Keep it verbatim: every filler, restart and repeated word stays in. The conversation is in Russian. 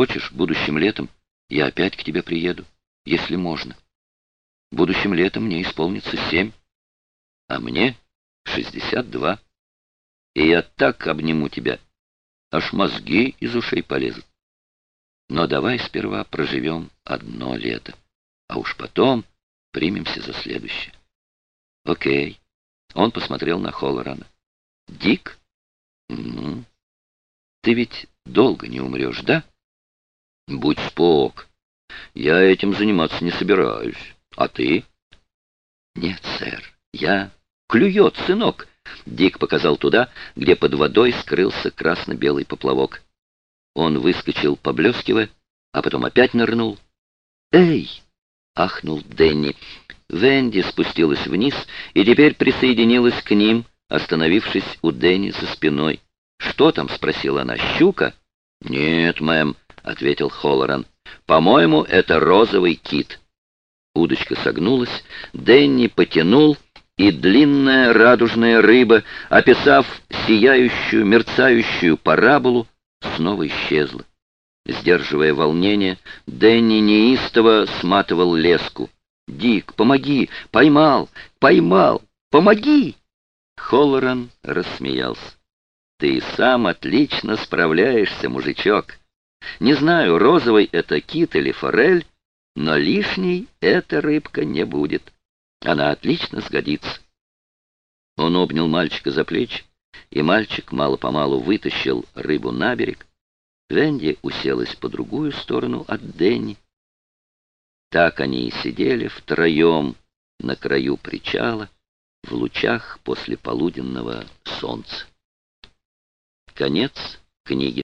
Хочешь, будущим летом я опять к тебе приеду, если можно. Будущим летом мне исполнится семь, а мне шестьдесят два. И я так обниму тебя, аж мозги из ушей полезут. Но давай сперва проживем одно лето, а уж потом примемся за следующее. Окей. Он посмотрел на Холлорана. Дик? Ну, ты ведь долго не умрешь, да? Будь спок. Я этим заниматься не собираюсь. А ты? Нет, сэр. Я... Клюет, сынок. Дик показал туда, где под водой скрылся красно-белый поплавок. Он выскочил, поблескивая, а потом опять нырнул. «Эй!» — ахнул Дэнни. Венди спустилась вниз и теперь присоединилась к ним, остановившись у Дэнни за спиной. «Что там?» — спросила она. «Щука?» «Нет, мэм», — ответил Холлоран. «По-моему, это розовый кит». Удочка согнулась, Дэнни потянул, и длинная радужная рыба, описав сияющую, мерцающую параболу, снова исчезла. Сдерживая волнение, Дэнни неистово сматывал леску. «Дик, помоги! Поймал! Поймал! Помоги!» Холлоран рассмеялся. «Ты сам отлично справляешься, мужичок. Не знаю, розовый это кит или форель, но лишней эта рыбка не будет. Она отлично сгодится». Он обнял мальчика за плечи, и мальчик мало-помалу вытащил рыбу на берег. Венди уселась по другую сторону от Дэнни. Так они и сидели втроем на краю причала в лучах послеполуденного солнца. Конец книги.